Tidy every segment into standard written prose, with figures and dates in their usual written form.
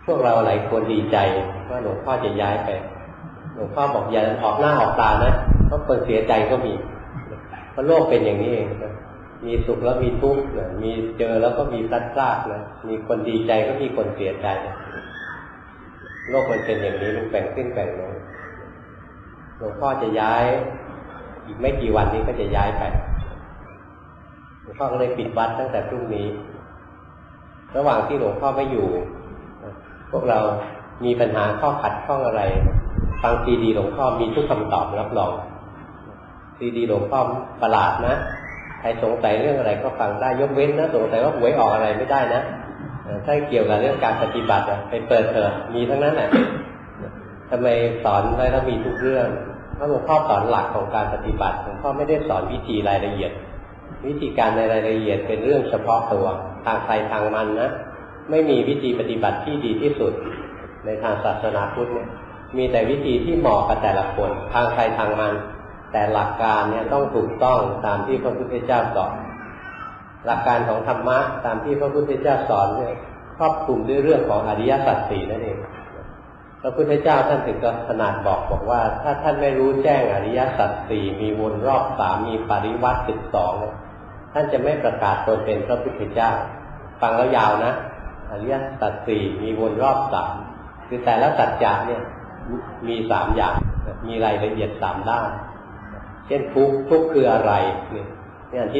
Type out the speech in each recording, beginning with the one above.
พวกเราหลายคนดีใจว่าหลวงพ่อจะย้ายไปหลวงพ่อบอกอย่าออกหน้าออกตานะเพราะคนเสียใจก็มีเพราะโลกเป็นอย่างนี้เองมีสุขแล้วมีทุกข์มีเจอแล้วก็มีพลัดพรากนะมีคนดีใจก็มีคนเสียใจโลกมันเป็นอย่างนี้มันแบ่งขึ้นแบ่งลงหลวงพ่อจะย้ายอีกไม่กี่วันนี้ก็จะย้ายไปหลวงพ่อก็เลยปิดวัดตั้งแต่พรุ่งนี้ระหว่างที่หลวงพ่อไม่อยู่พวกเรามีปัญหาข้อขัดข้องอะไรฟังซีดีหลวงพ่อมีทุกคำตอบรับรองซีดีหลวงพ่อประหลาดนะใครสงสัยเรื่องอะไรก็ฟังได้ยกเว้นนะสงสัยว่าหวยออกอะไรไม่ได้นะถ้าเกี่ยวกับเรื่องการปฏิบัติไปเปิดเถอะมีทั้งนั้นแหละทำไมสอนได้แล้วมีทุกเรื่องเพราะหลวงพ่อสอนหลักของการปฏิบัติหลวงพ่อไม่ได้สอนวิธีรายละเอียดวิธีการในรายละเอียดเป็นเรื่องเฉพาะตัวทางใครทางมันนะไม่มีวิธีปฏิบัติที่ดีที่สุดในทางศาสนาพุทธเนี่ยมีแต่วิธีที่เหมาะกับแต่ละคนทางใครทางมันแต่หลักการเนี่ยต้องถูกต้องตามที่พระพุทธเจ้าสอนหลักการของธรรมะตามที่พระพุทธเจ้าสอนเนี่ยครอบคลุมด้วยเรื่องของอริยสัจสี่นั่นเองพระพุทธเจ้าท่านถึงกับขนาดบอกว่าถ้าท่านไม่รู้แจ้งอริยสัจสี่มีวนรอบสามมีปริวัติ12ท่านจะไม่ประกาศตนเป็นพระพุทธเจ้าฟังแล้วยาวนะอริยสัจสี่มีวนรอบสามคือแต่ละสัจจะเนี่ยมี3อย่างมีรายละเอียด3ด้านเช่นทุกข์คืออะไรนี่อันที่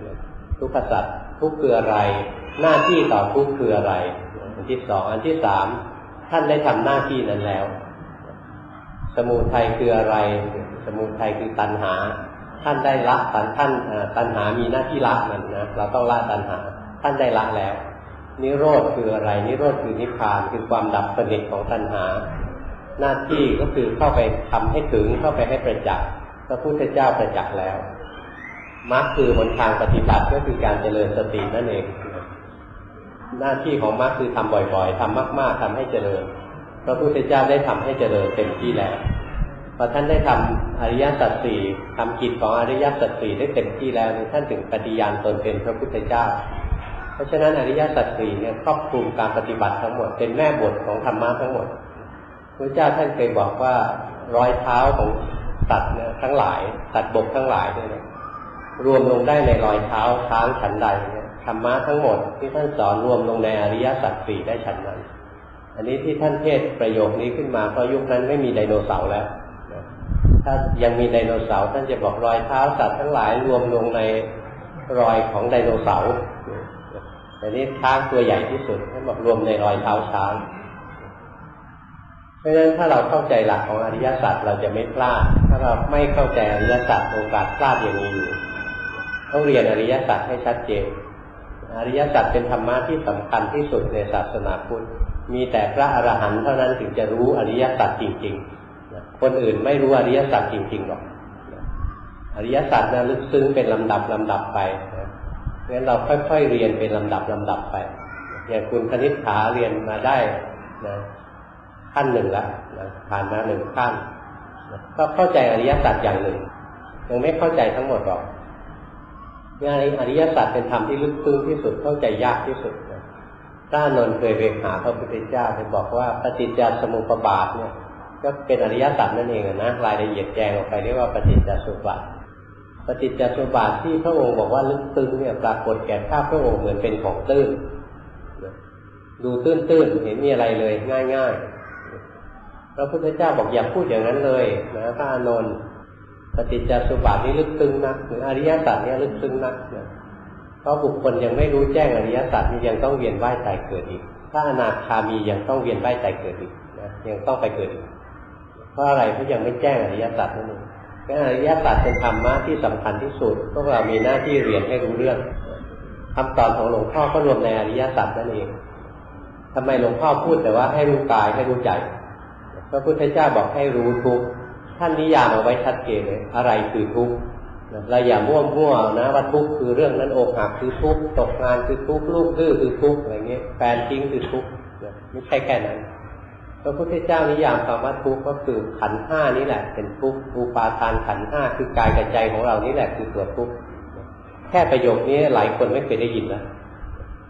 1ทุกขสัจทุกข์คืออะไรหน้าที่ต่อทุกข์คืออะไรอันที่2อันที่3ท่านได้ทำหน้าที่นั้นแล้วสมุทัยคืออะไรสมุทัยคือตัณหาท่านได้ละตัณหามีหน้าที่ละมันนะเราต้องละตัณหาท่านได้ละแล้วนิโรธคืออะไรนิโรธคือนิพพานคือความดับสนิทของตัณหาหน้าที่ก็คือเข้าไปทำให้ถึงเข้าไปให้ประจักษ์พระพุทธเจ้าประจักษ์แล้วมรรคคือหนทางปฏิบัติก็คือการเจริญสตินั่นเองหน้าที่ของมรรคคือทำบ่อยๆทำมากๆทำให้เจริญพระพุทธเจ้าได้ทำให้เจริญเต็มที่แล้วพอท่านได้ทำอริยสัจสี่ทำกิจของอริยสัจสี่ได้เต็มที่แล้วท่านถึงปฏิญาณตนเป็นพระพุทธเจ้าเพราะฉะนั้นอริยสัจสี่เนี่ยครอบคลุมการปฏิบัติทั้งหมดเป็นแม่บทของธรรมะทั้งหมดพระเจ้าท่านเคยบอกว่ารอยเท้าของสัตว์เนี่ยทั้งหลายสัตว์บกทั้งหลายเนี่ยรวมลงได้ในรอยเท้าช้างฉันใดเนี่ยธรรมะทั้งหมดที่ท่านสอนรวมลงในอริยสัจสี่ได้ฉันนั้นอันนี้ที่ท่านเทศประโยคนี้ขึ้นมาเพราะยุคนั้นไม่มีไดโนเสาร์แล้วถ้ายังมีไดโนเสาร์ท่านจะบอกรอยเท้าสัตว์ทั้งหลายรวมลงในรอยของไดโนเสาร์แต่นี้ช้างตัวใหญ่ที่สุดท่านบอกรวมในรอยเท้าช้างเพราะฉะนั้นถ้าเราเข้าใจหลักของอริยสัจเราจะไม่พลาดถ้าเราไม่เข้าใจอริยสัจโอกาสพลาดอย่างนี้อยู่ต้องเรียนอริยสัจให้ชัดเจนอริยสัจเป็นธรรมะที่สำคัญที่สุดในศาสนาพุทธมีแต่พระอรหันต์เท่านั้นถึงจะรู้อริยสัจจริงๆคนอื่นไม่รู้อริยสัจจริงๆหรอกอริยสัจนั้นลึกซึ้งเป็นลำดับไปเพราะฉะนั้นเราค่อยๆเรียนเป็นลำดับไปอย่างคุณคณิษฐาเรียนมาได้นะขั้นหนึ่งแล้วผ่านมา1ขั้นก็เข้าใจอริยสัจอย่างหนึ่งยังไม่เข้าใจทั้งหมดหรอกงานอริยสัจเป็นธรรมที่ลึกซึ้งที่สุดเข้าใจยากที่สุดพระอานนท์เคยไปหาพระพุทธเจ้าท่านบอกว่าปฏิจจสมุปบาทเนี่ยก็เป็นอริยสัจนั่นเองนะรายละเอียดแจงออกไปเรียกว่าปฏิจจสมุปบาทปฏิจจสมุปบาทที่พระองค์บอกว่าลึกซึ้งเนี่ยปรากฏแก่ข้าพระองค์เหมือนเป็นของตื้นดูตื้นๆเห็นมีอะไรเลยง่ายๆพระพุทธเจ้าบอกอย่าพูดอย่างนั้นเลยนะพระอานนท์ปฏิจจสมุปบาทนี้ลึกซึ้งนักหรืออริยสัจเนี่ยลึกซึ้งนักเพราะบุคคลยังไม่รู้แจ้งอริยสัจนี่ยังต้องเวียนว่ายตายเกิดอีกถ้าอนาคามียังต้องเวียนว่ายตายเกิดอีกนะยังต้องไปเกิดอีกเพราะอะไรเพราะยังไม่แจ้งอริยสัจนั่นเองอริยสัจเป็นธรรมะที่สำคัญที่สุดพวกเรามีหน้าที่เรียนให้รู้เรื่องคำสอนของหลวงพ่อก็รวมในอริยสัจนั่นเองทำไมหลวงพ่อพูดแต่ว่าให้รู้กายให้รู้ใจพระพุทธเจ้าบอกให้รู้ทุกข์ท่านนิยามเอาไว้ชัดเจนเลยอะไรคือทุกข์เราอย่ามั่วๆนะว่าทุกข์คือเรื่องนั้นอกหักคือทุกข์ตกงานคือทุกข์ลูกดื้อคือทุกข์อะไรเงี้ยแฟนทิ้งคือทุกข์ไม่ใช่แค่นั้นพระพุทธเจ้านิยามคำว่าทุกข์ก็คือขันธ์5นี้แหละเป็นทุกข์อุปาทานขันธ์5คือกายกับใจของเรานี่แหละคือตัวทุกข์แค่ประโยคนี้หลายคนไม่เคยได้ยินนะ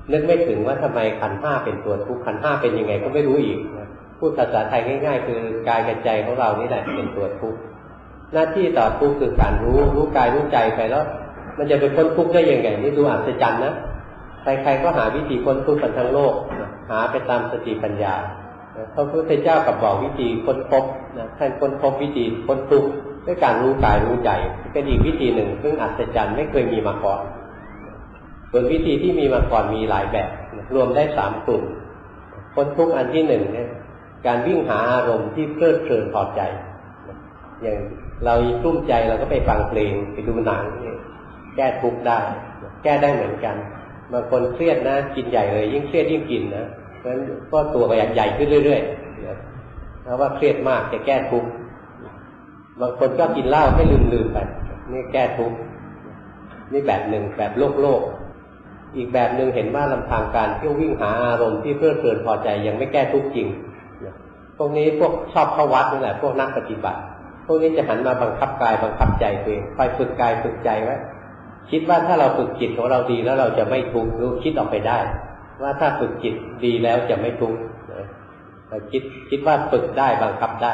นึกไม่ถึงว่าทำไมขันธ์ห้าเป็นตัวทุกข์ขันธ์ห้าเป็นยังไงก็ไม่รู้อีกพูดภาษาไทยง่ายๆคือกายกับใจของเรานี่แหละเป็นตัวทุกข์หน้าที่ต่อทุกข์คือการรู้กายรู้ใจไปแล้วมันจะไปพ้นทุกข์ได้ยังไงนี่ดูอัศจรรย์นะใครๆก็หาวิธีพ้นทุกข์กันทั้งโลกหาไปตามสติปัญญาพระพุทธเจ้ากับบอกวิธีค้นพบท่านค้นพบวิธีพ้นทุกข์ด้วยการรู้กายรู้ใจเป็นอีกวิธีหนึ่งซึ่งอัศจรรย์ไม่เคยมีมาก่อนส่วนวิธีที่มีมาก่อนมีหลายแบบรวมได้3 กลุ่มพ้นทุกข์อันที่1เนี่ยการวิ่งหาอารมณ์ที่เพลิดเพลินพอใจอย่างเรากลุ้มใจเราก็ไปฟังเพลงไปดูหนังแก้ทุกข์ได้แก้ได้เหมือนกันบางคนเครียดนะกินใหญ่เลยยิ่งเครียดยิ่งกินนะเพราะฉะนั้นก็ตัวก็ใหญ่ขึ้นเรื่อยๆเพราะว่าเครียดมากจะแก้ทุกข์บางคนก็กินเหล้าให้ลืมไปนี่แก้ทุกข์นี่แบบหนึ่งแบบโลกอีกแบบหนึ่งเห็นว่าลำพังการเที่ยววิ่งหาอารมณ์ที่เพลิดเพลินพอใจยังไม่แก้ทุกข์จริงพวกนี้พวกชอบเข้าวัดนี่แหละพวกนักปฏิบัติพวกนี้จะหันมาบังคับกายบังคับใจตัวเองคอยฝึกกายฝึกใจไว้คิดว่าถ้าเราฝึกจิตของเราดีแล้วเราจะไม่ทุกข์รู้คิดออกไปได้ว่าถ้าฝึกจิตดีแล้วจะไม่ทุกข์เราคิดว่าฝึกได้บังคับได้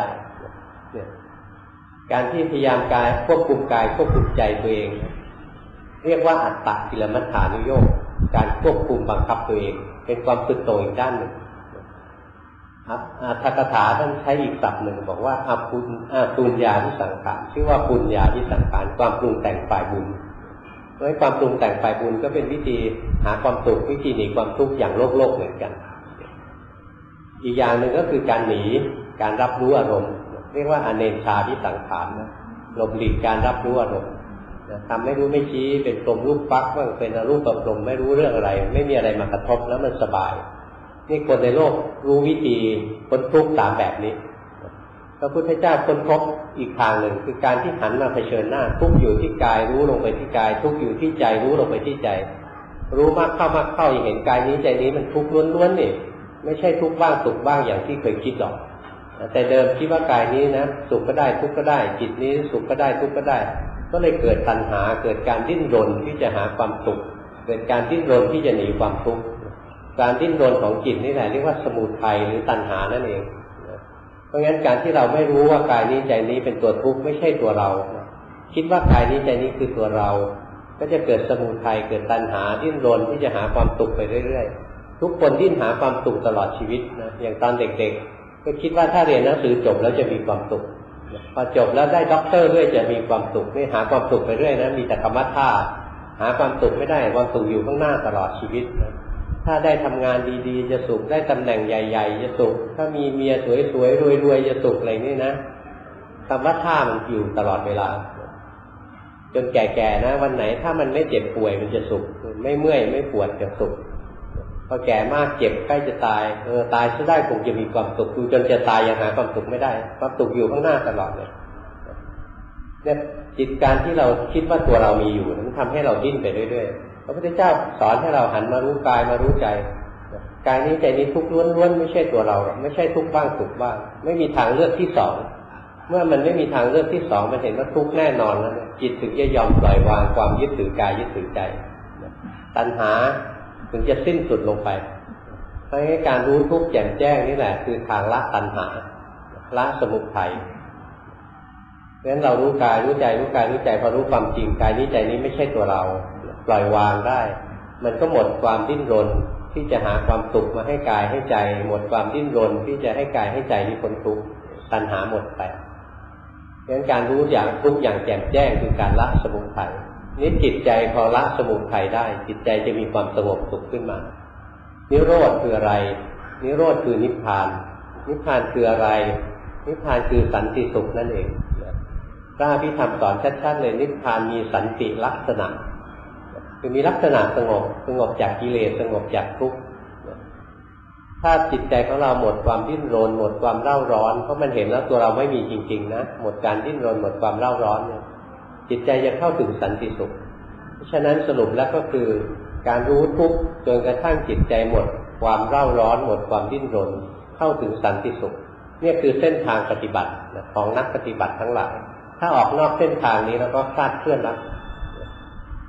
การที่พยายามกายควบคุมกายควบคุมใจตัวเองเรียกว่าอัตตกิลมัฏฐานุโยคการควบคุมบังคับตัวเองเป็นความสุดโต่งอีกด้านหนึ่งอัตถกถาท่านใช้อีกศัพท์หนึ่งบอกว่าปุญญาวิสังขารชื่อว่าปุญญาวิสังขารความปรุงแต่งฝ่ายบุญเพราะความปรุงแต่งฝ่ายบุญก็เป็นวิธีหาความสุขวิธีหนีความทุกข์อย่างโลกเหมือนกันอีกอย่างหนึ่งก็คือการหนีการรับรู้อารมณ์เรียกว่าอเนชาวิสังขารหลบหลีกการรับรู้อารมณ์ทำไม่รู้ไม่ชี้เป็นกลมรูปฟักบ้างเป็นอรูปกลมไม่รู้เรื่องอะไรไม่มีอะไรมากระทบแล้วมันสบายนี่คนในโลกรู้วิธีพ้นทุกข์3แบบนี้พระพุทธเจ้าค้นพบอีกทางหนึ่งคือการที่หันมาเผชิญหน้าทุกข์อยู่ที่กายรู้ลงไปที่กายทุกข์อยู่ที่ใจรู้ลงไปที่ใจรู้มากเข้อย่างเห็นกายนี้ใจนี้มันทุกข์ล้วนๆนี่ไม่ใช่ทุกข์บ้างสุขบ้างอย่างที่เคยคิดหรอกแต่เดิมคิดว่ากายนี้นะสุขก็ได้ทุกข์ก็ได้จิตนี้สุขก็ได้ทุกข์ก็ได้ก็เลยเกิดตัณหาเกิดการดิ้นรนที่จะหาความสุขเกิดการดิ้นรนที่จะหนีความทุกข์การดิ้นรนของจิตนี่แหละเรียกว่าสมุทัยหรือตัณหานั่นเองเพราะงั้นการที่เราไม่รู้ว่ากายนี้ใจนี้เป็นตัวทุกข์ไม่ใช่ตัวเราคิดว่ากายนี้ใจนี้คือตัวเราก็จะเกิดสมุทัยเกิดตัณหาดิ้นรนที่จะหาความสุขไปเรื่อยๆทุกคนดิ้นหาความสุขตลอดชีวิตนะอย่างตอนเด็กๆก็คิดว่าถ้าเรียนหนังสือจบแล้วจะมีความสุขพอจบแล้วได้ด็อกเตอร์ด้วยจะมีความสุขนี่หาความสุขไปเรื่อยนะมีแต่กรรมฐานหาความสุขไม่ได้ความสุขอยู่ข้างหน้าตลอดชีวิตนะถ้าได้ทำงานดีๆจะสุขได้ตำแหน่งใหญ่ๆจะสุขถ้ามีเมียสวยๆรวยๆจะสุขอะไรนี่นะคำว่าท่ามันอยู่ตลอดเวลาจนแก่ๆนะวันไหนถ้ามันไม่เจ็บป่วยมันจะสุขไม่เมื่อยไม่ปวดจะสุขพอแก่มากเจ็บใกล้จะตายตายซะได้คงจะมีความสุขดูจนจะตายยังหาความสุขไม่ได้ความสุขอยู่ข้างหน้าตลอดเลยเนี่ยจิตการที่เราคิดว่าตัวเรามีอยู่มันทำให้เราดิ้นไปเรื่อยๆพระพุทธเจ้าสอนให้เราหันมารู้กายมารู้ใจกายนี้ใจนี้ทุกข์ล้วนๆไม่ใช่ตัวเราไม่ใช่ทุกข์บ้างสุขบ้างไม่มีทางเลือกที่สองเมื่อมันไม่มีทางเลือกที่สองมันเห็นว่าทุกข์แน่นอนแล้วจิตถึงจะยอมปล่อยวางความยึดถือกายยึดถือใจตัณหาถึงจะสิ้นสุดลงไปเพราะงั้นการรู้ทุกข์แจ่มแจ้งนี่แหละคือทางละตัณหาละสมุทัยเพราะฉะนั้นเรารู้กายรู้ใจรู้กายรู้ใจพอรู้ความจริงกายนี้ใจนี้ไม่ใช่ตัวเราปล่อยวางได้มันก็หมดความดิ้นรนที่จะหาความสุขมาให้กายให้ใจหมดความดิ้นรนที่จะให้กายให้ใจนี้พ้นทุกข์ตัณหาหมดไปเพราะฉะนั้นการรู้อย่างทุกข์อย่างแจ่มแจ้งคือการละสมุทัยนี่จิตใจพอละสมุทัยได้จิตใจจะมีความสงบสุขขึ้นมานิโรธคืออะไรนิโรธคือนิพพานนิพพานคืออะไรนิพพานคือสันติสุขนั่นเองพระอภิธรรมสอนชัดๆเลยนิพพานมีสันติลักษณะคือมีลักษณะสงบจากกิเลสสงบจากทุกข์ถ้าจิตใจของเราหมดความดิ้นรนหมดความเร่าร้อนเพราะมันเห็นแล้วตัวเราไม่มีจริงๆนะหมดการดิ้นรนหมดความเร่าร้อนเนี่ยจิตใจจะเข้าถึงสันติสุขเพราะฉะนั้นสรุปแล้วก็คือการรู้ทุกข์จนกระทั่งจิตใจหมดความเร่าร้อนหมดความดิ้นรนเข้าถึงสันติสุขนี่คือเส้นทางปฏิบัติของนักปฏิบัติทั้งหลายถ้าออกนอกเส้นทางนี้แล้วก็คลาดเคลื่อนแล้ว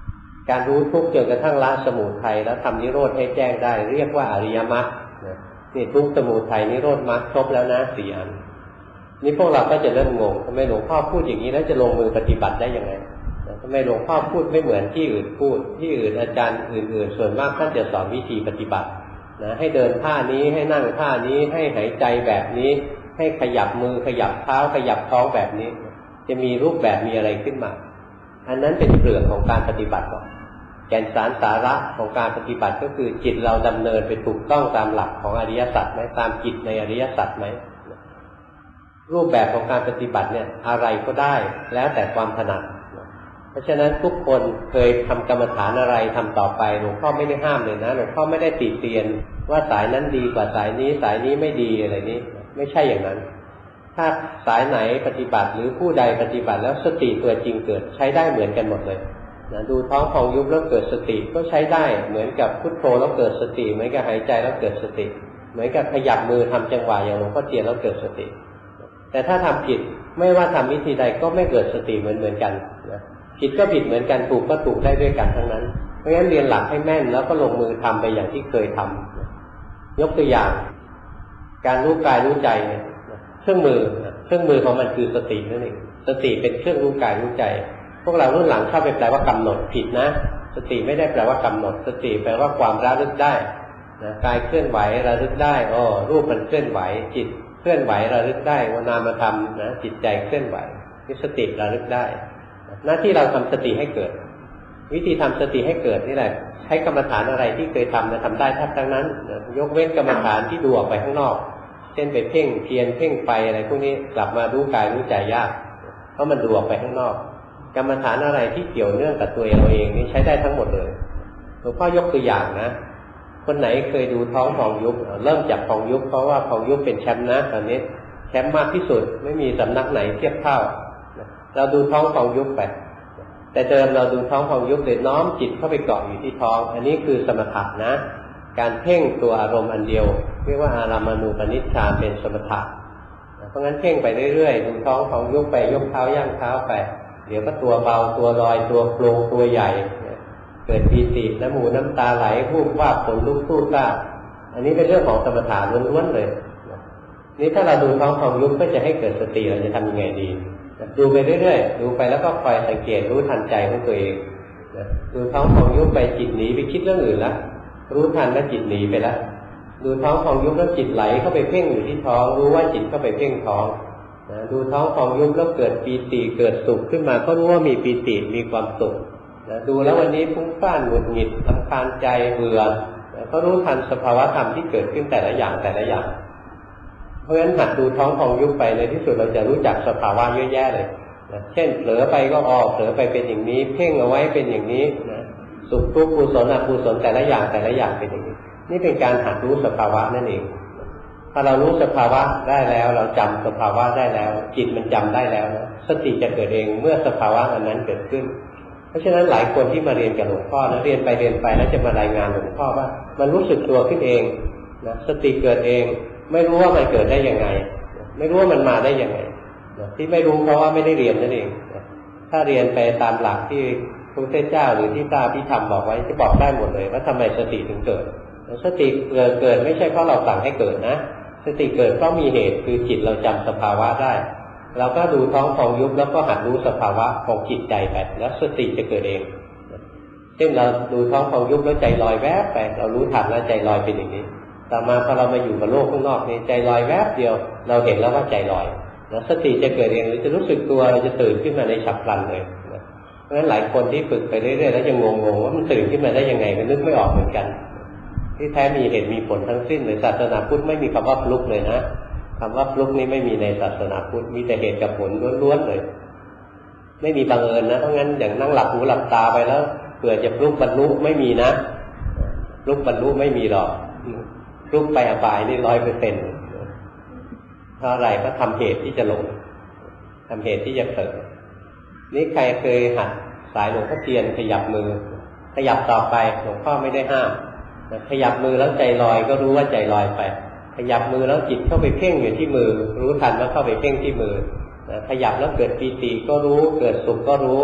การรู้ทุกข์จนกระทั่งละสมุทัยแล้วทำนิโรธให้แจ้งได้เรียกว่าอริยมรรคนี่ทุกข์สมุทัยนิโรธมรรคครบแล้วนะ4 อันนี่พวกเราก็จะเริ่มงงทำไมหลวงพ่อพูดอย่างนี้แล้วจะลงมือปฏิบัติได้ยังไงทำไมหลวงพ่อพูดไม่เหมือนที่อื่นพูดที่อื่นอาจารย์อื่นๆส่วนมากท่านจะสอนวิธีปฏิบัตินะให้เดินท่านี้ให้นั่งท่านี้ให้หายใจแบบนี้ให้ขยับมือขยับเท้าขยับท้องแบบนี้จะมีรูปแบบมีอะไรขึ้นมาอันนั้นเป็นเปลือกของการปฏิบัติหรอกแก่นสารสาระของการปฏิบัติก็คือจิตเราดำเนินไปถูกต้องตามหลักของอริยสัจไหมตามกิจในอริยสัจไหมรูปแบบของการปฏิบัติเนี่ยอะไรก็ได้แล้วแต่ความถนัดเพราะฉะนั้นทุกคนเคยทำกรรมฐานอะไรทำต่อไปหลวงพ่อไม่ได้ห้ามเลยนะหลวงพ่อไม่ได้ติเตียนว่าสายนั้นดีกว่าสายนี้ไม่ดีอะไรนี้ไม่ใช่อย่างนั้นถ้าสายไหนปฏิบัติหรือผู้ใดปฏิบัติแล้วสติตัวจริงเกิดใช้ได้เหมือนกันหมดเลยนะดูท้องพองยุบแล้วเกิดสติก็ใช้ได้เหมือนกับพุทโธแล้วเกิดสติเหมือนกับหายใจแล้วเกิดสติเหมือนกับขยับมือทำจังหวะอย่างหลวงพ่อเทียนแล้วเกิดสติแต่ถ้าทำผิดไม่ว่าทำวิธีใดก็ไม่เกิดสติเหมือนกันนะผิดก็ผิดเหมือนกันถูกก็ถูกได้ด้วยกันทั้งนั้นเพราะฉะนั้นเรียนหลักให้แม่นแล้วก็ลงมือทำไปอย่างที่เคยทำยกตัวอย่างการรู้กายรู้ใจเนี่ยเครื่องมือของมันคือสตินั่นเองสติเป็นเครื่องรู้กายรู้ใจพวกเรารุ่นหลังชอบไปแปลว่ากำหนดผิดนะสติไม่ได้แปลว่ากำหนดสติแปลว่าความระลึกได้นะกายเคลื่อนไหวระลึกได้รูปมันเคลื่อนไหวจิตเคลื่อนไหวระลึกได้ว่านามธรรมนะจิตใจเคลื่อนไหวนี่สติระลึกได้หน้าที่เราทำสติให้เกิดวิธีทำสติให้เกิดนี่แหละใช้กรรมฐานอะไรที่เคยทำนะทำได้แทบทั้งนั้นยกเว้นกรรมฐานที่ดูออกไปข้างนอกเช่นไปเพ่งเพียรเพ่งไฟอะไรพวกนี้กลับมารู้กายรู้ใจยากเพราะมันดูออกไปข้างนอกกรรมฐานอะไรที่เกี่ยวเนื่องกับตัวเราเองนี่ใช้ได้ทั้งหมดเลยหลวงพ่อยกตัวอย่างนะคนไหนเคยดูท้องพองยุบเริ่มจากพองยุบเพราะว่าพองยุบเป็นแชมป์นะตอนนี้แชมป์มากที่สุดไม่มีสำนักไหนเทียบเท่าเราดูท้องพองยุบไปแต่เดิมเราดูท้องพองยุบเลยน้อมจิตเข้าไปเกาะอยู่ที่ท้องอันนี้คือสมถะนะการเพ่งตัวอารมณ์อันเดียวเรียกว่าอารามานูปนิชฌานเป็นสมถะเพราะงั้นเพ่งไปเรื่อยๆดูท้องพองยุบไปยกเท้าย่างเท้าไปเดี๋ยวก็ตัวเบาตัวลอยตัวโปร่งตัวใหญ่เกิดปีติน้ำหูน้ำตาไหลวูบวาบขนลุกสู้ซ่าอันนี้เป็นเรื่องของสมถะล้วนๆเลยนี่ถ้าเราดูท้องพองยุบก็จะให้เกิดสติเราจะทำยังไงดีดูไปเรื่อยๆดูไปแล้วก็คอยสังเกตรู้ทันใจของตัวเองดูท้องพองยุบไปจิตหนีไปคิดเรื่องอื่นแล้วรู้ทันแล้วจิตหนีไปแล้วดูท้องพองยุบแล้วจิตไหลเข้าไปเพ่งอยู่ที่ท้องรู้ว่าจิตเข้าไปเพ่งท้องดูท้องพองยุบแล้วเกิดปีติเกิดสุขขึ้นมาก็รู้ว่ามีปีติมีความสุขดูแล้ววันนี้ฟุ้งซ่านหงุดหงิดรำคาญใจเบื่อก็รู้ทันสภาวะธรรมที่เกิดขึ้นแต่ละอย่างเพราะฉะนั้นหัดดูท้องพองยุบไปในที่สุดเราจะรู้จักสภาวะเยอะแยะเลยเช่นเผลอไปก็ออกเผลอไปเป็นอย่างนี้เพ่งเอาไว้เป็นอย่างนี้สุขทุกข์กุศลอกุศลแต่ละอย่างเป็นอย่างนี้นี่เป็นการหัดรู้สภาวะนั่นเองถ้าเรารู้สภาวะได้แล้วเราจำสภาวะได้แล้วจิตมันจำได้แล้วสติจะเกิดเองเมื่อสภาวะอันนั้นเกิดขึ้นเพราะฉะนั้นหลายคนที่มาเรียนกับหลวงพ่อนะเรียนไปแล้วจะมารายงานหลวงพ่อว่ามันรู้สึกตัวขึ้นเองนะสติเกิดเองไม่รู้ว่ามันเกิดได้ยังไงไม่รู้ว่ามันมาได้ยังไงที่ไม่รู้เพราะว่าไม่ได้เรียนนั่นเองถ้าเรียนไปตามหลักที่พระพุทธเจ้าหรือที่พระอภิธรรมบอกไว้จะบอกได้หมดเลยว่าทำไมสติถึงเกิดสติเกิดไม่ใช่เพราะเราสั่งให้เกิดนะสติเกิดเพราะมีเหตุคือจิตเราจำสภาวะได้เราก็ดูท้องพองยุบแล้วก็หัดรู้สภาวะของจิตใจไปแล้วสติจะเกิดเองเช่นเราดูท้องพองยุบแล้วใจลอยแวบไปเรารู้ทันแล้วใจลอยเป็นอย่างนี้ต่อมาพอเรามาอยู่กับโลกข้างนอกนี่ใจลอยแวบเดียวเราเห็นแล้วว่าใจลอยแล้วสติจะเกิดเองหรือจะรู้สึกตัวเราจะตื่นขึ้นมาในฉับพลันเลยเพราะฉะนั้นหลายคนที่ฝึกไปเรื่อยๆแล้วจะงงว่ามันตื่นขึ้นมาได้ยังไงก็นึกไม่ออกเหมือนกันที่แท้มีเหตุมีผลทั้งสิ้นเลยศาสนาพุทธไม่มีคำว่าฟลุกเลยนะคำว่าฟลุกนี้ไม่มีในศาสนาพุทธมีแต่เหตุกับผลล้วนๆเลยไม่มีบังเอิญนะเพราะงั้นอย่างนั่งหลับหูหลับตาไปแล้วเผื่อจะฟลุกบรรลุไม่มีนะฟลุกบรรลุไม่มีหรอกฟลุกไปอบายนี่ 100%เพราะอะไรก็ทำเหตุที่จะหลงทำเหตุที่จะเผลอนี่ใครเคยหัดสายหลวงพ่อเทียนขยับมือขยับต่อไปหลวงพ่อไม่ได้ห้ามขยับมือแล้วใจลอยก็รู้ว่าใจลอยไปขยับมือแล้วจิตเข้าไปเพ่งอยู่ที่มือรู้ทันว่าเข้าไปเพ่งที่มือขยับแล้วเกิดปีติก็รู้เกิดสุขก็รู้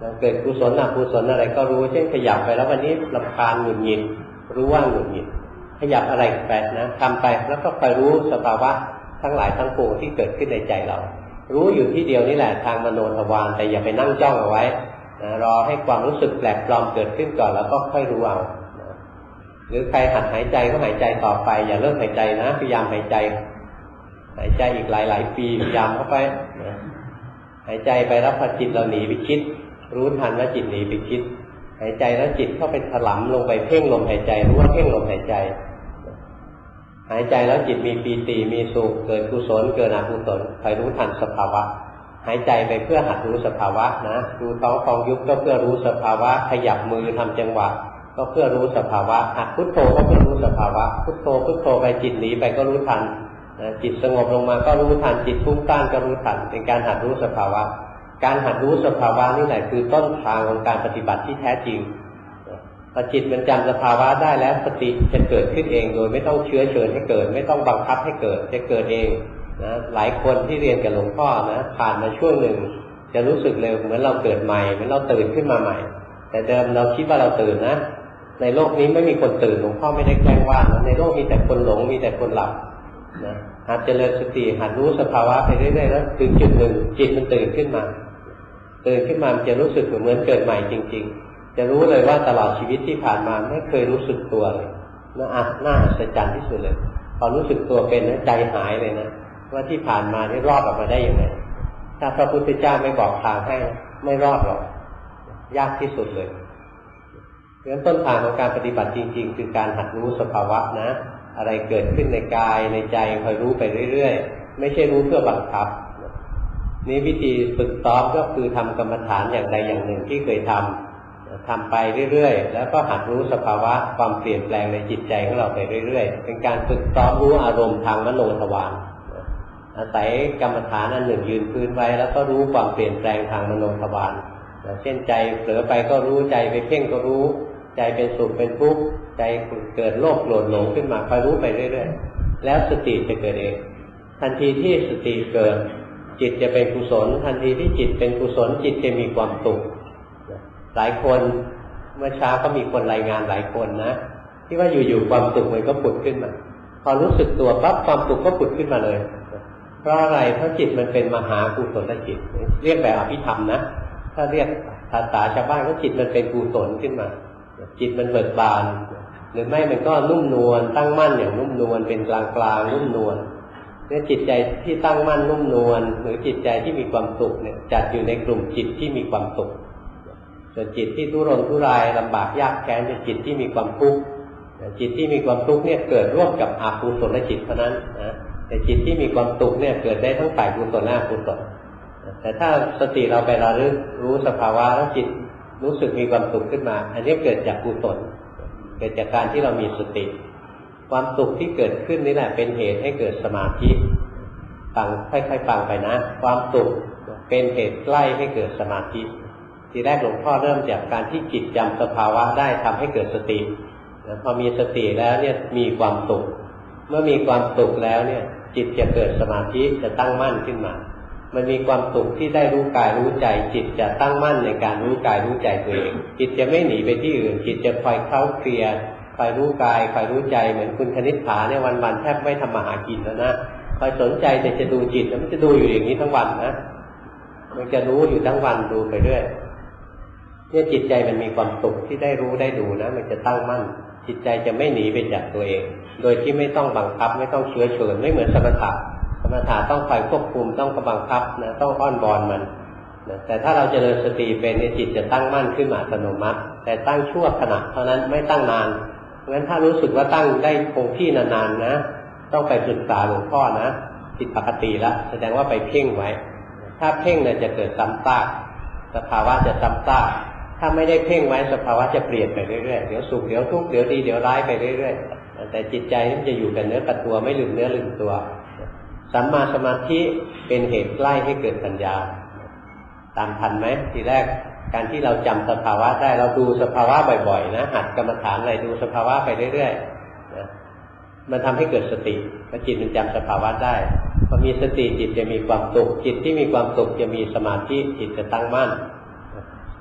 เกิดกุศลอกุศลอะไรก็รู้เช่นขยับไปแล้ววันนี้รำคาญหงุดหงิดรู้ว่าหงุดหงิดขยับอะไรไปนะทำไปแล้วก็คอยรู้สภาวะทั้งหลายทั้งปวงที่เกิดขึ้นในใจเรารู้อยู่ที่เดียวนี่แหละทางมโนทวารแต่อย่าไปนั่งจ้องเอาไว้นะรอให้ความรู้สึกแปลกปลอมเกิดขึ้นก่อนแล้วก็ค่อยรู้เอานะหรือใครหัดหายใจก็หายใจต่อไปอย่าเลิกหายใจนะพยายามหายใจอีกหลายปีพยายามเข้าไปนะหายใจไปแล้วพอจิตเราหนีไปคิดรู้ทันว่าจิตหนีไปคิดหายใจแล้วจิตเข้าไปถลำลงไปเพ่งลมหายใจรู้ว่าเพ่งลมหายใจหายใจแล้วจิตมีปีติมีสุขเกิดกุศลเกิดอกุศลคอยรู้ทันสภาวะหายใจไปเพื่อหัดรู้สภาวะนะดูท้องพองยุบก็เพื่อรู้สภาวะขยับมือทำจังหวะก็เพื่อรู้สภาวะหัดพุทโธก็เพื่อรู้สภาวะพุทโธไปจิตหนีไปก็รู้ทันจิตสงบลงมาก็รู้ทันจิตฟุ้งซ่านก็รู้ทันเป็นการหัดรู้สภาวะการหัดรู้สภาวะนี่แหละคือต้นทางของการปฏิบัติที่แท้จริงพอจิตมันจำสภาวะได้แล้วสติจะเกิดขึ้นเองโดยไม่ต้องเชื้อเชิญให้เกิดไม่ต้องบังคับให้เกิดจะเกิดเองนะหลายคนที่เรียนกับหลวงพ่อนะผ่านมาช่วงหนึ่งจะรู้สึกเลยเหมือนเราเกิดใหม่เหมือนเราตื่นขึ้นมาใหม่แต่เดิมเราคิดว่าเราตื่นนะในโลกนี้ไม่มีคนตื่นหลวงพ่อไม่ได้แกล้งว่านะในโลกมีแต่คนหลงมีแต่คนหลับนะหัดเจริญสติหัดรู้สภาวะไปเรื่อยๆแล้วถึงจุดหนึ่งจิตมันตื่นขึ้นมามันจะรู้สึกเหมือนเกิดใหม่จริงๆจะรู้เลยว่าตลอดชีวิตที่ผ่านมาไม่เคยรู้สึกตัวเลยน่าอัศจรรย์ที่สุดเลยพอรู้สึกตัวเป็นนะใจหายเลยนะว่าที่ผ่านมานี่รอดออกมาได้ยังไงถ้าพระพุทธเจ้าไม่บอกทางให้ไม่รอดหรอกยากที่สุดเลยเพราะฉะนั้นต้นทางของการปฏิบัติจริงๆคือการหัดรู้สภาวะนะอะไรเกิดขึ้นในกายในใจคอยรู้ไปเรื่อยๆไม่ใช่รู้เพื่อบังคับนี่วิธีฝึกซ้อมก็คือทำกรรมฐานอย่างใดอย่างหนึ่งที่เคยทำไปเรื่อยๆแล้วก็หัดรู้สภาวะความเปลี่ยนแปลงในจิตใจของเราไปเรื่อยๆเป็นการฝึกซ้อมรู้อารมณ์ทางมโนทวารอาศัยกรรมฐานอันหนึ่งยืนพื้นไว้แล้วก็รู้ความเปลี่ยนแปลงทางมโนทวารเช่นใจเผลอไปก็รู้ใจไปเพ่งก็รู้ใจเป็นสุขเป็นทุกข์ใจเกิดโลภโกรธหลงขึ้นมาคอยรู้ไปเรื่อยๆแล้วสติจะเกิดเองทันทีที่สติเกิดจิตจะเป็นกุศลทันทีที่จิตเป็นกุศลจิตจะมีความสุขหลายคนเมื่อเช้าก็มีคนรายงานหลายคนนะที่ว่าอยู่ๆความสุขมันก็ผุดขึ้นมาพอรู้สึกตัวปั๊บความสุขก็ผุดขึ้นมาเลยเพราะอะไรเพราะจิตมันเป็นมหากุศลจิตเรียกแบบอภิธรรมนะถ้าเรียกภาษาชาวบ้านก็จิตมันเป็นกุศลขึ้นมาจิตมันเบิกบานหรือไม่มันก็นุ่มนวลตั้งมั่นอย่างนุ่มนวลเป็นกลางๆนุ่มนวลเนี่ยจิตใจที่ตั้งมั่นนุ่มนวลหรือจิตใจที่มีความสุขเนี่ยจัดอยู่ในกลุ่มจิตที่มีความสุขส่วนจิตที่ทุรนทุรายลำบากยากแค้นเป็นจิตที่มีความทุกข์จิตที่มีความทุกข์เนี่ยเกิดร่วมกับอกุศลจิตเท่านั้นนะแต่จิตที่มีความสุขเนี่ยเกิดได้ทั้งฝ่ายกุศลและอกุศลแต่ถ้าสติเราไประลึกรู้สภาวะแล้วจิตรู้สึกมีความสุขขึ้นมาอันนี้เกิดจากกุศลเกิดจากการที่เรามีสติความสุขที่เกิดขึ้นนี่แหละเป็นเหตุให้เกิดสมาธิฟังค่อยๆฟังไปนะความสุขเป็นเหตุใกล้ให้เกิดสมาธิทีแรกหลวงพ่อเริ่มจากการที่จิตจำสภาวะได้ทำให้เกิดสติพอมีสติแล้วเนี่ยมีความสุขเมื่อมีความสุขแล้วเนี่ยจิตจะเกิดสมาธิจะตั้งมั่นขึ้นมามันมีความสุขที่ได้รู้กายรู้ใจจิตจะตั้งมั่นในการรู้กายรู้ใจตัวเองจิตจะไม่หนีไปที่อื่นจิตจะคอยเข้าเคลียร์คอยรู้กายคอยรู้ใจเหมือนคุณคณิษฐาเนี่ยวันๆแทบไม่ทำมาหากินแล้วนะคอยสนใจแต่จะดูจิตแล้วมันจะดูอยู่อย่างนี้ทั้งวันนะมันจะรู้อยู่ทั้งวันดูไปเรื่อยเนี่ยจิตใจมันมีความสุขที่ได้รู้ได้ดูนะมันจะตั้งมั่นจิตใจจะไม่หนีไปจากตัวเองโดยที่ไม่ต้องบังคับไม่ต้องเชื้อเชิญไม่เหมือนสมถะต้องคอยควบคุมต้องบังคับนะต้องอ้อนวอนมันนะแต่ถ้าเราเจริญสติเป็นเนี่ยจิตจะตั้งมั่นขึ้นมาอัตโนมัติแต่ตั้งชั่วขณะเท่านั้นไม่ตั้งนานเพราะฉะนั้นถ้ารู้สึกว่าตั้งได้คงที่นานๆนะต้องไปปรึกษาหลวงพ่อนะผิดปกติแล้วแสดงว่าไปเพ่งไว้ถ้าเพ่งเนี่ยจะเกิดซ้ำซากสภาวะจะซ้ำซากถ้าไม่ได้เพ่งไว้สภาวะจะเปลี่ยนไปเรื่อยๆเดี๋ยวสุขเดี๋ยวทุกข์เดี๋ยวดีเดี๋ยวร้ายไปเรื่อยๆแต่จิตใจมันจะอยู่กับเนื้อกับตัวไม่ลืมเนื้อลืมตัวสัมมาสมาธิเป็นเหตุใกล้ให้เกิดปัญญาตามทันไหมทีแรกการที่เราจำสภาวะได้เราดูสภาวะบ่อยๆนะหัดกรรมฐานอะไรดูสภาวะไปเรื่อยๆนะมันทำให้เกิดสติพอจิตมันจำสภาวะได้พอมีสติจิตจะมีความสุขจิตที่มีความสุขจะมีสมาธิจิตจะตั้งมั่นจิ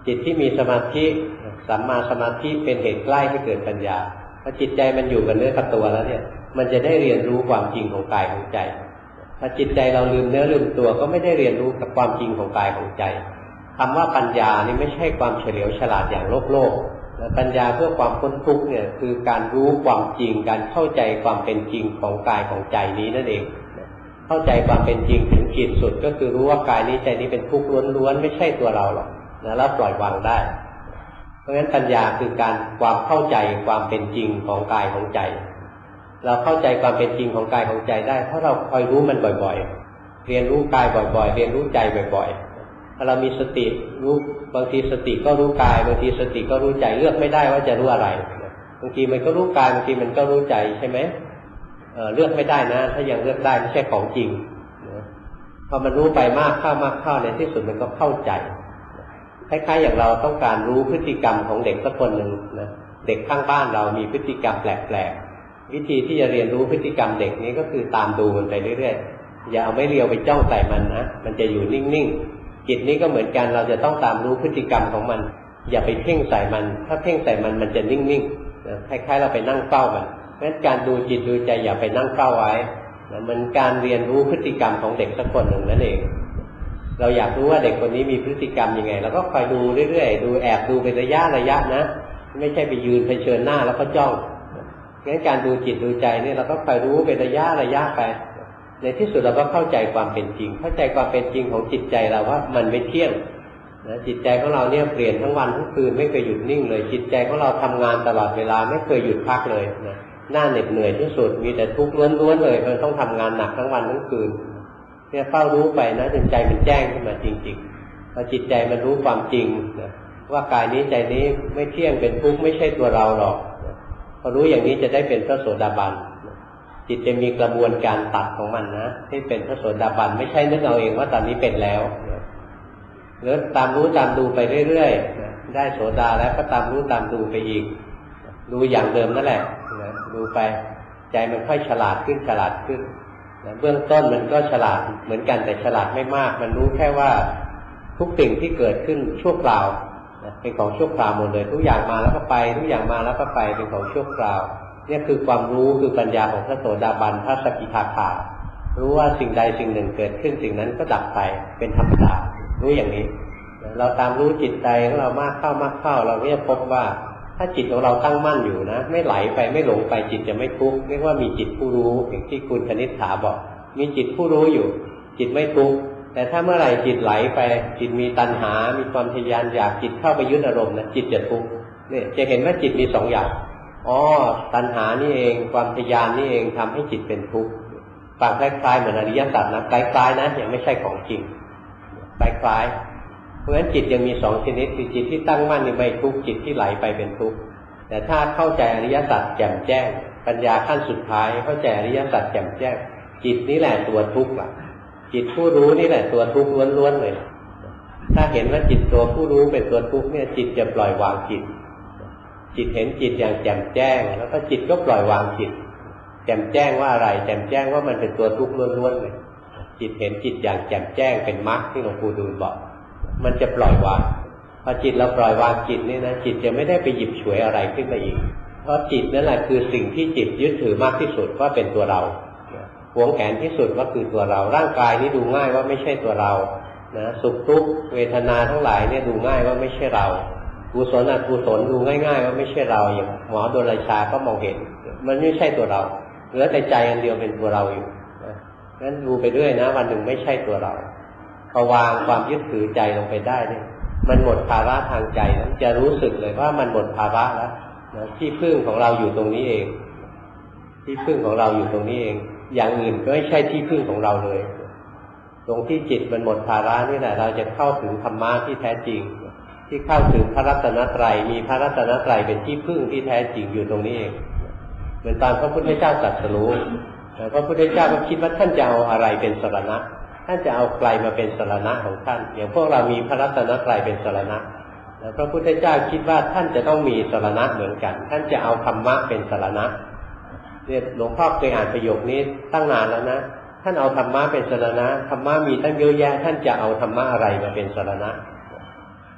จิตที่มีสมาธิสัมมาสมาธิเป็นเหตุใกล้ให้เกิดปัญญาพอจิตใจมันอยู่กับเนื้อกับตัวแล้วเนี่ยมันจะได้เรียนรู้ความจริงของกายของใจถ้าจิตใจเราลืมเนื้อลืมตัวก็ไม่ได้เรียนรู้กับความจริงของกายของใจคำว่าปัญญานี่ไม่ใช่ความเฉลียวฉลาดอย่างโลกปัญญาเพื่อความพ้นทุกข์เนี่ยคือการรู้ความจริงการเข้าใจความเป็นจริงของกายของใจนี้นั่นเองเข้าใจความเป็นจริงถึงขีดสุดก็คือรู้ว่ากายนี้ใจนี้เป็นทุกข์ล้วนๆไม่ใช่ตัวเราหรอกนะแล้วปล่อยวางได้เพราะฉะนั้นปัญญาคือการความเข้าใจความเป็นจริงของกายของใจเราเข้าใจความเป็นจริงของกายของใจได้เพราะเราคอยรู้มันบ่อยๆเรียนรู้กายบ่อยๆเรียนรู้ใจบ่อยๆถ้าเรามีสติรู้บางทีสติก็รู้กายบางทีสติก็รู้ใจเลือกไม่ได้ว่าจะรู้อะไรบางทีมันก็รู้กายบางทีมันก็รู้ใจใช่ไหมเลือกไม่ได้นะถ้ายังเลือกได้ไม่ใช่ของจริงพอมันรู้ไปมากเข้าในที่สุดมันก็เข้าใจคล้ายๆอย่างเราต้องการรู้พฤติกรรมของเด็กสักคนหนึ่งนะเด็กข้างบ้านเรามีพฤติกรรมแปลกๆวิธีที่จะเรียนรู้พฤติกรรมเด็กนี้ก็คือตามดูมันไปเรื่อยๆอย่าเอาไม้เรียวไปจ้องใส่มันนะมันจะอยู่นิ่งๆจิตนี้ก็เหมือนกันเราจะต้องตามรู้พฤติกรรมของมันอย่าไปเพ่งใส่มันถ้าเพ่งใส่มันมันจะนิ่งๆคล้ายๆเราไปนั่งเฝ้ามันเพราะฉะนั้นการดูจิตดูใจอย่าไปนั่งเฝ้าไว้มันการเรียนรู้พฤติกรรมของเด็กสักคนหนึ่งนั่นเองเราอยากรู้ว่าเด็กคนนี้มีพฤติกรรมยังไงเราก็คอยดูเรื่อยๆดูแอบดูเป็นระยะนะไม่ใช่ไปยืนเผชิญหน้าแล้วก็จ้องงั้นการดูจิตดูใจนี่เราก็คอยรู้เป็นระยะไปในที่สุดเราก็เข้าใจความเป็นจริงเข้าใจความเป็นจริงของจิตใจเราว่ามันไม่เที่ยงนะจิตใจของเราเนี่ยเปลี่ยนทั้งวันทั้งคืนไม่เคยหยุดนิ่งเลยจิตใจของเราทำงานตลอดเวลาไม่เคยหยุดพักเลยนะหน้าเหน็ดเหนื่อยที่สุดมีแต่ทุกข์ล้วนๆเลยมันต้องทำงานหนักทั้งวันทั้งคืนเนี่ยเฝ้ารู้ไปนะจนใจมันแจ้งขึ้นมาจริงๆพอจิตใจมันรู้ความจริงนะว่ากายนี้ใจนี้ไม่เที่ยงเป็นทุกข์ไม่ใช่ตัวเราหรอกพอรู้อย่างนี้จะได้เป็นพระโสดาบันจิตจะมีกระบวนการตัดของมันนะที่เป็นพระโสดาบันไม่ใช่นึกเอาเองว่าตอนนี้เป็นแล้วหรือตามรู้ตามดูไปเรื่อยๆได้โสดาแล้วก็ตามรู้ตามดูไปอีกดูอย่างเดิมนั่นแหละดูไปใจมันค่อยฉลาดขึ้นเบื้องต้นมันก็ฉลาดเหมือนกันแต่ฉลาดไม่มากมันรู้แค่ว่าทุกสิ่งที่เกิดขึ้นชั่วคราวเป็นของชั่วคราวหมดเลยทุกอย่างมาแล้วก็ไปทุกอย่างมาแล้วก็ไปเป็นของชั่วคราวเนี่ยคือความรู้คือปัญญาของพระโสดาบันพระสกิทาคารู้ว่าสิ่งใดสิ่งหนึ่งเกิดขึ้นสิ่งนั้นก็ดับไปเป็นธรรมดารู้อย่างนี้เราตามรู้จิตใจของเรามากเข้าเราก็จะพบว่าถ้าจิตของเราตั้งมั่นอยู่นะไม่ไหลไปไม่หลงไปจิตจะไม่ทุกข์เรียกว่ามีจิตผู้รู้อย่างที่คุณคณิษฐาบอกมีจิตผู้รู้อยู่จิตไม่ทุกข์แต่ถ้าเมื่อไหร่จิตไหลไปจิตมีตัณหามีความทยานอยากจิตเข้าไปยึดอารมณ์นะจิตจะทุกข์เนี่ยจะเห็นว่าจิตมีสองอย่างตัณหานี่เองความทยานนี่เองทำให้จิตเป็นทุกข์ฟังคล้ายๆเหมือนอริยสัจนะคล้ายๆนะยังไม่ใช่ของจริงคล้ายๆเพราะฉะนั้นจิตยังมีสองชนิดคือจิตที่ตั้งมั่นนี่ไม่ทุกข์จิตที่ไหลไปเป็นทุกข์แต่ถ้าเข้าใจอริยสัจแจ่มแจ้งปัญญาขั้นสุดท้ายเข้าใจอริยสัจแจ่มแจ้งจิตนี่แหละตัวทุกข์จิตผู้รู้นี่แหละตัวทุกข์ล้วนๆเลยถ้าเห็นว่าจิตตัวผู้รู้เป็นตัวทุกข์เนี่ยจิตจะปล่อยวางจิตเห็นจิตอย่างแจ่มแจ้งแล้วก็จิตก็ปล่อยวางจิตแจ่มแจ้งว่าอะไรแจ่มแจ้งว่ามันเป็นตัวทุกข์ล้วนๆเลยจิตเห็นจิตอย่างแจ่มแจ้งเป็นมรรคที่หลวงปู่ดูลบอกมันจะปล่อยวางพอจิตเราปล่อยวางจิตนี่นะจิตจะไม่ได้ไปหยิบฉวยอะไรขึ้นมาอีกเพราะจิตนั่นแหละคือสิ่งที่จิตยึดถือมากที่สุดว่าเป็นตัวเราหวงแหนที่สุดว่าคือตัวเราร่างกายนี้ดูง่ายว่าไม่ใช่ตัวเรานะสุขทุกข์เวทนาทั้งหลายเนี่ยดูง่ายว่าไม่ใช่เรากุศลอกุศลดูง่ายๆว่าไม่ใช่เราอย่างหมอโดราชาก็มองเห็นมันไม่ใช่ตัวเราเหลือแต่ใจอันเดียวเป็นตัวเราอยู่งั้นดูไปเรื่อยนะวันหนึ่งไม่ใช่ตัวเราพอวางความยึดถือใจลงไปได้เนี่ยมันหมดภาระทางใจแล้วจะรู้สึกเลยว่ามันหมดภาระแล้วนะที่พึ่งของเราอยู่ตรงนี้เองที่พึ่งของเราอยู่ตรงนี้เองอย่างอื่นก็ไม่ใช่ที่พึ่งของเราเลยตรงที่จิตมันหมดภาระนี่แหละเราจะเข้าถึงธรรมะที่แท้จริงที่เข้าถึงพระรัตนตรัยมีพระรัตนตรัยเป็นที่พึ่งที่แท้จริงอยู่ตรงนี้เองเหมือนตอนพระพุทธเจ้าตรัสรู้พระพุทธเจ้าก็คิดว่าท่านจะเอาอะไรเป็นสรณะท่านจะเอาใครมาเป็นสรณะของท่านอย่างพวกเรามีพระรัตนตรัยเป็นสรณะพระพุทธเจ้าคิดว่าท่านจะต้องมีสรณะเหมือนกันท่านจะเอาธรรมะเป็นสรณะเนี่ยหลวงพ่อเคยอ่านประโยคนี้ตั้งนานแล้วนะท่านเอาธรรมะเป็นสรณะธรรมะมีตั้งเยอะแยะท่านจะเอาธรรมะอะไรมาเป็นสรณะ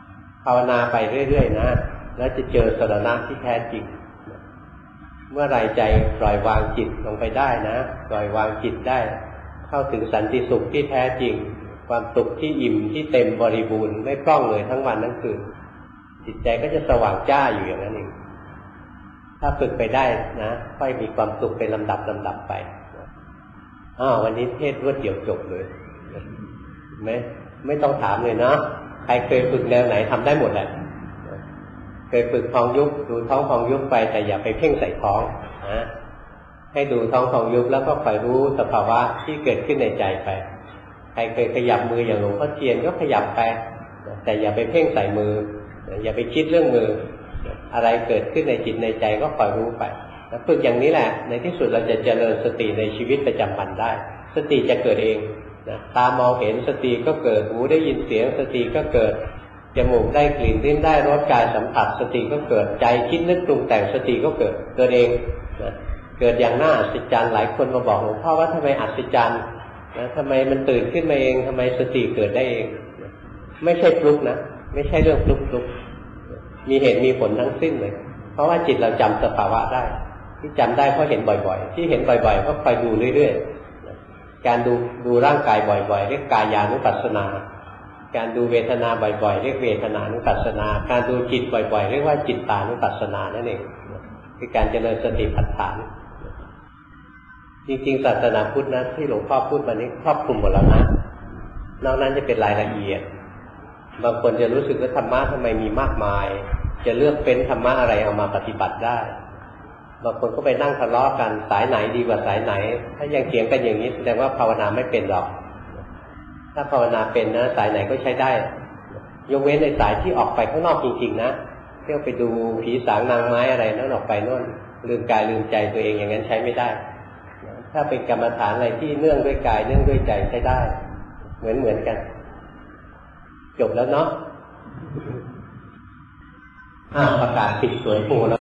ภาวนาไปเรื่อยๆนะแล้วจะเจอสรณะที่แท้จริงเมื่อไรใจปล่อยวางจิตลงไปได้นะปล่อยวางจิตได้เข้าถึงสันติสุขที่แท้จริงความสุขที่อิ่มที่เต็มบริบูรณ์ไม่พร่องเลยทั้งวันทั้งคืนจิตใจก็จะสว่างจ้าอยู่อย่างนั้นเองถ้าฝึกไปได้นะค่อยมีความสุขเป็นลำดับไปวันนี้เทศรวดเดียวจบเลยไม่ต้องถามเลยเนาะใครเคยฝึกแนวไหนทำได้หมดแหละเคยฝึกพองยุบดูท้องพองยุบไปแต่อย่าไปเพ่งใส่ท้องนะให้ดูท้องพองยุบแล้วก็คอยรู้สภาวะที่เกิดขึ้นในใจไปใครเคยขยับมืออย่างหลวงพ่อเทียนก็ขยับไปแต่อย่าไปเพ่งใส่มืออย่าไปคิดเรื่องมืออะไรเกิดขึ้นในจิตในใจก็คอยรู้ไปแล้วฝึกอย่างนี้แหละในที่สุดเราจะเจริญสติในชีวิตประจำวันได้สติจะเกิดเองตามองเห็นสติก็เกิดหูได้ยินเสียงสติก็เกิดจมูกได้กลิ่นลิ้นได้รสกายสัมผัสสติก็เกิดใจคิดนึกปรุงแต่งสติก็เกิดเองเกิดอย่างน่าอัศจรรย์หลายคนมาบอกหลวงพ่อว่าทำไมอัศจรรย์ทำไมมันตื่นขึ้นมาเองทำไมสติเกิดได้เองไม่ใช่ฟลุกนะไม่ใช่เรื่องฟลุกมีเหตุมีผลทั้งสิ้นเลยเพราะว่าจิตเราจำสภาวะได้ที่จำได้เพราะเห็นบ่อยๆที่เห็นบ่อยๆก็คอยดูเรื่อยๆการดูร่างกายบ่อยๆเรียกกายานุปัสสนาการดูเวทนาบ่อยๆเรียกเวทนานุปัสสนาการดูจิตบ่อยๆเรียกว่าจิตตานุปัสสนานั่นเองคือการเจริญสติปัฏฐานจริงๆศาสนาพุทธนะที่หลวงพ่อพูดมานี้ครอบคลุมหมดแล้วนะนอกนั้นจะเป็นรายละเอียดบางคนจะรู้สึกว่าธรรมะทำไมมีมากมายจะเลือกเป็นธรรมะอะไรเอามาปฏิบัติได้บางคนก็ไปนั่งทะเลาะกันสายไหนดีกว่าสายไหนถ้ายังเถียงกันอย่างนี้แสดงว่าภาวนาไม่เป็นหรอกถ้าภาวนาเป็นนะสายไหนก็ใช้ได้ยกเว้นในสายที่ออกไปข้างนอกจริงๆนะเที่ยวไปดูผีสางนางไม้อะไรนั่นออกไปโน่นลืมกายลืมใจตัวเองอย่างนั้นใช้ไม่ได้ถ้าเป็นกรรมฐานอะไรที่เนื่องด้วยกายเนื่องด้วยใจใช้ได้เหมือนกันจบแล้วเนาะประกาศปิดสวนโพ